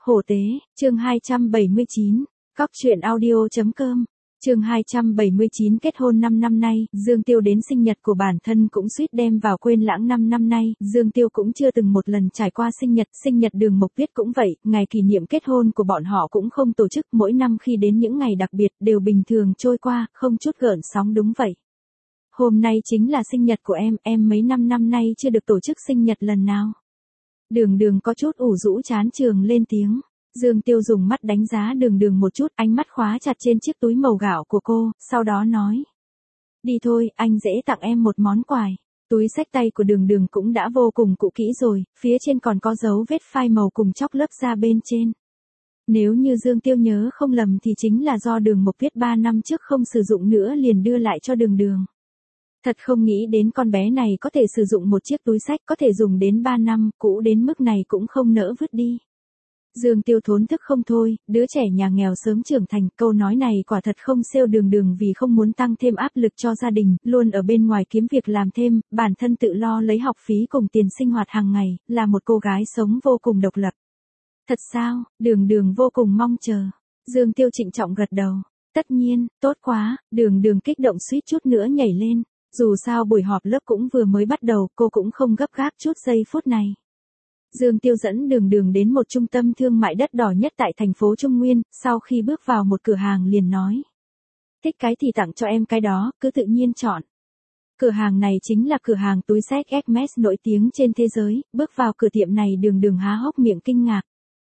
Hổ tế, chương 279, Cóc truyện audio.com, chương 279 kết hôn 5 năm nay, Dương Tiêu đến sinh nhật của bản thân cũng suýt đem vào quên lãng 5 năm nay, Dương Tiêu cũng chưa từng một lần trải qua sinh nhật Đường Mộc Tuyết cũng vậy, ngày kỷ niệm kết hôn của bọn họ cũng không tổ chức, mỗi năm khi đến những ngày đặc biệt đều bình thường trôi qua, không chút gợn sóng đúng vậy. Hôm nay chính là sinh nhật của em mấy năm nay chưa được tổ chức sinh nhật lần nào. Đường có chút ủ rũ chán trường lên tiếng. Dương Tiêu dùng mắt đánh giá đường một chút, ánh mắt khóa chặt trên chiếc túi màu gạo của cô, sau đó nói. Đi thôi, anh dễ tặng em một món quà. Túi xách tay của đường cũng đã vô cùng cũ kỹ rồi, phía trên còn có dấu vết phai màu cùng chóc lớp da bên trên. Nếu như Dương Tiêu nhớ không lầm thì chính là do Đường Mộc Tuyết 3 năm trước không sử dụng nữa liền đưa lại cho đường. Thật không nghĩ đến con bé này có thể sử dụng một chiếc túi xách có thể dùng đến 3 năm, cũ đến mức này cũng không nỡ vứt đi. Dương Tiêu thốn thức không thôi, đứa trẻ nhà nghèo sớm trưởng thành, câu nói này quả thật không xêu đường vì không muốn tăng thêm áp lực cho gia đình, luôn ở bên ngoài kiếm việc làm thêm, bản thân tự lo lấy học phí cùng tiền sinh hoạt hàng ngày, là một cô gái sống vô cùng độc lập. Thật sao? Đường vô cùng mong chờ. Dương Tiêu trịnh trọng gật đầu. Tất nhiên, tốt quá, đường kích động suýt chút nữa nhảy lên. Dù sao buổi họp lớp cũng vừa mới bắt đầu, cô cũng không gấp gáp chút giây phút này. Dương Tiêu dẫn đường đến một trung tâm thương mại đất đỏ nhất tại thành phố Trung Nguyên, sau khi bước vào một cửa hàng liền nói. Thích cái thì tặng cho em cái đó, cứ tự nhiên chọn. Cửa hàng này chính là cửa hàng túi xách Hermes nổi tiếng trên thế giới, bước vào cửa tiệm này đường há hốc miệng kinh ngạc.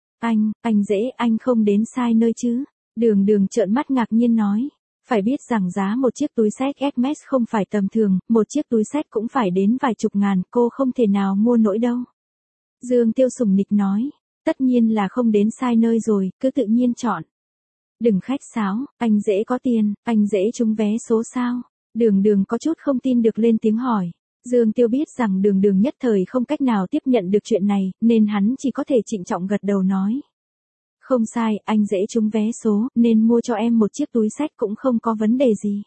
Anh không đến sai nơi chứ? Đường trợn mắt ngạc nhiên nói. Phải biết rằng giá một chiếc túi xách Hermes không phải tầm thường, một chiếc túi xách cũng phải đến vài chục ngàn, cô không thể nào mua nổi đâu. Dương Tiêu sủng nịch nói, tất nhiên là không đến sai nơi rồi, cứ tự nhiên chọn. Đừng khách sáo, anh dễ có tiền, anh dễ trúng vé số sao? Đường có chút không tin được lên tiếng hỏi. Dương Tiêu biết rằng đường nhất thời không cách nào tiếp nhận được chuyện này, nên hắn chỉ có thể trịnh trọng gật đầu nói. Không sai, anh dễ trúng vé số, nên mua cho em một chiếc túi xách cũng không có vấn đề gì.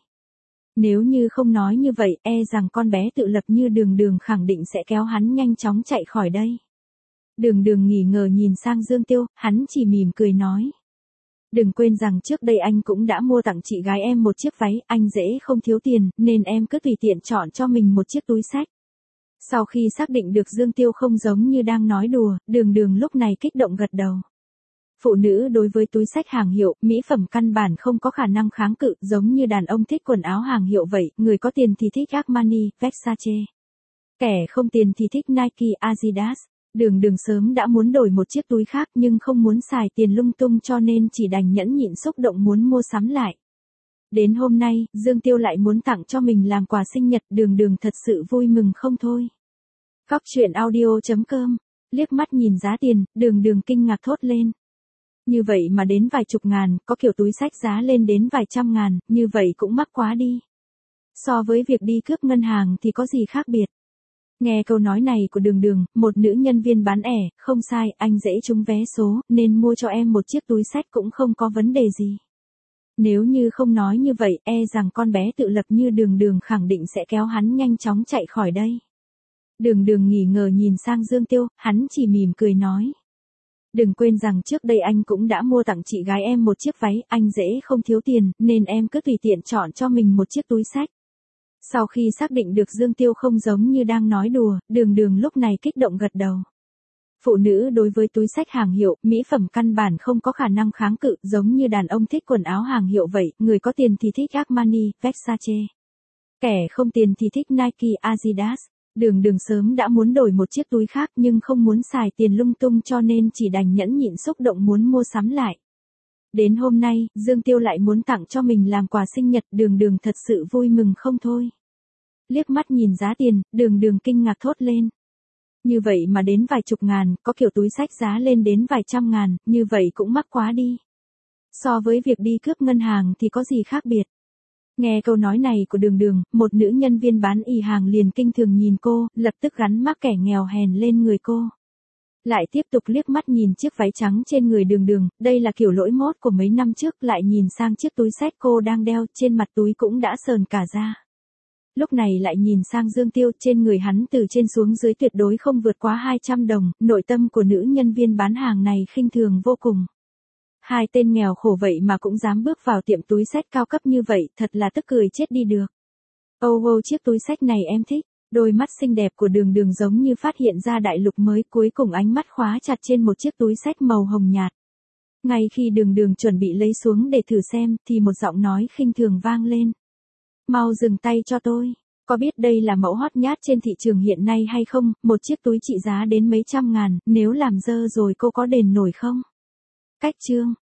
Nếu như không nói như vậy, rằng con bé tự lập như đường khẳng định sẽ kéo hắn nhanh chóng chạy khỏi đây. Đường nghi ngờ nhìn sang Dương Tiêu, hắn chỉ mỉm cười nói. Đừng quên rằng trước đây anh cũng đã mua tặng chị gái em một chiếc váy, anh dễ không thiếu tiền, nên em cứ tùy tiện chọn cho mình một chiếc túi xách. Sau khi xác định được Dương Tiêu không giống như đang nói đùa, đường lúc này kích động gật đầu. Phụ nữ đối với túi xách hàng hiệu, mỹ phẩm căn bản không có khả năng kháng cự, giống như đàn ông thích quần áo hàng hiệu vậy, người có tiền thì thích Armani, Versace. Kẻ không tiền thì thích Nike, Adidas. Đường sớm đã muốn đổi một chiếc túi khác nhưng không muốn xài tiền lung tung cho nên chỉ đành nhẫn nhịn xúc động muốn mua sắm lại. Đến hôm nay, Dương Tiêu lại muốn tặng cho mình làm quà sinh nhật, đường thật sự vui mừng không thôi. Cóc truyện audio.com, liếc mắt nhìn giá tiền, đường kinh ngạc thốt lên. Như vậy mà đến vài chục ngàn, có kiểu túi xách giá lên đến vài trăm ngàn, như vậy cũng mắc quá đi. So với việc đi cướp ngân hàng thì có gì khác biệt. Nghe câu nói này của đường, một nữ nhân viên bán không sai, anh dễ trúng vé số, nên mua cho em một chiếc túi xách cũng không có vấn đề gì. Nếu như không nói như vậy, rằng con bé tự lập như đường khẳng định sẽ kéo hắn nhanh chóng chạy khỏi đây. Đường nghi ngờ nhìn sang Dương Tiêu, hắn chỉ mỉm cười nói. Đừng quên rằng trước đây anh cũng đã mua tặng chị gái em một chiếc váy, anh dễ không thiếu tiền, nên em cứ tùy tiện chọn cho mình một chiếc túi xách. Sau khi xác định được Dương Tiêu không giống như đang nói đùa, đường lúc này kích động gật đầu. Phụ nữ đối với túi xách hàng hiệu, mỹ phẩm căn bản không có khả năng kháng cự, giống như đàn ông thích quần áo hàng hiệu vậy, người có tiền thì thích Armani, Versace. Kẻ không tiền thì thích Nike, Adidas. Đường sớm đã muốn đổi một chiếc túi khác nhưng không muốn xài tiền lung tung cho nên chỉ đành nhẫn nhịn xúc động muốn mua sắm lại. Đến hôm nay, Dương Tiêu lại muốn tặng cho mình làm quà sinh nhật, đường thật sự vui mừng không thôi. Liếc mắt nhìn giá tiền, đường kinh ngạc thốt lên. Như vậy mà đến vài chục ngàn, có kiểu túi xách giá lên đến vài trăm ngàn, như vậy cũng mắc quá đi. So với việc đi cướp ngân hàng thì có gì khác biệt. Nghe câu nói này của đường, một nữ nhân viên bán hàng liền kinh thường nhìn cô, lập tức gắn mác kẻ nghèo hèn lên người cô. Lại tiếp tục liếc mắt nhìn chiếc váy trắng trên người đường, đây là kiểu lỗi mốt của mấy năm trước, lại nhìn sang chiếc túi xách cô đang đeo, trên mặt túi cũng đã sờn cả ra. lúc này lại nhìn sang Dương Tiêu, trên người hắn từ trên xuống dưới tuyệt đối không vượt quá 200 đồng, nội tâm của nữ nhân viên bán hàng này khinh thường vô cùng. Hai tên nghèo khổ vậy mà cũng dám bước vào tiệm túi xách cao cấp như vậy, thật là tức cười chết đi được. Ô chiếc túi xách này em thích. Đôi mắt xinh đẹp của Đường Đường giống như phát hiện ra đại lục mới, cuối cùng ánh mắt khóa chặt trên một chiếc túi xách màu hồng nhạt. Ngay khi Đường Đường chuẩn bị lấy xuống để thử xem, thì một giọng nói khinh thường vang lên. Mau dừng tay cho tôi. Có biết đây là mẫu hot nhát trên thị trường hiện nay hay không? Một chiếc túi trị giá đến mấy trăm ngàn, nếu làm dơ rồi cô có đền nổi không? Cách chương.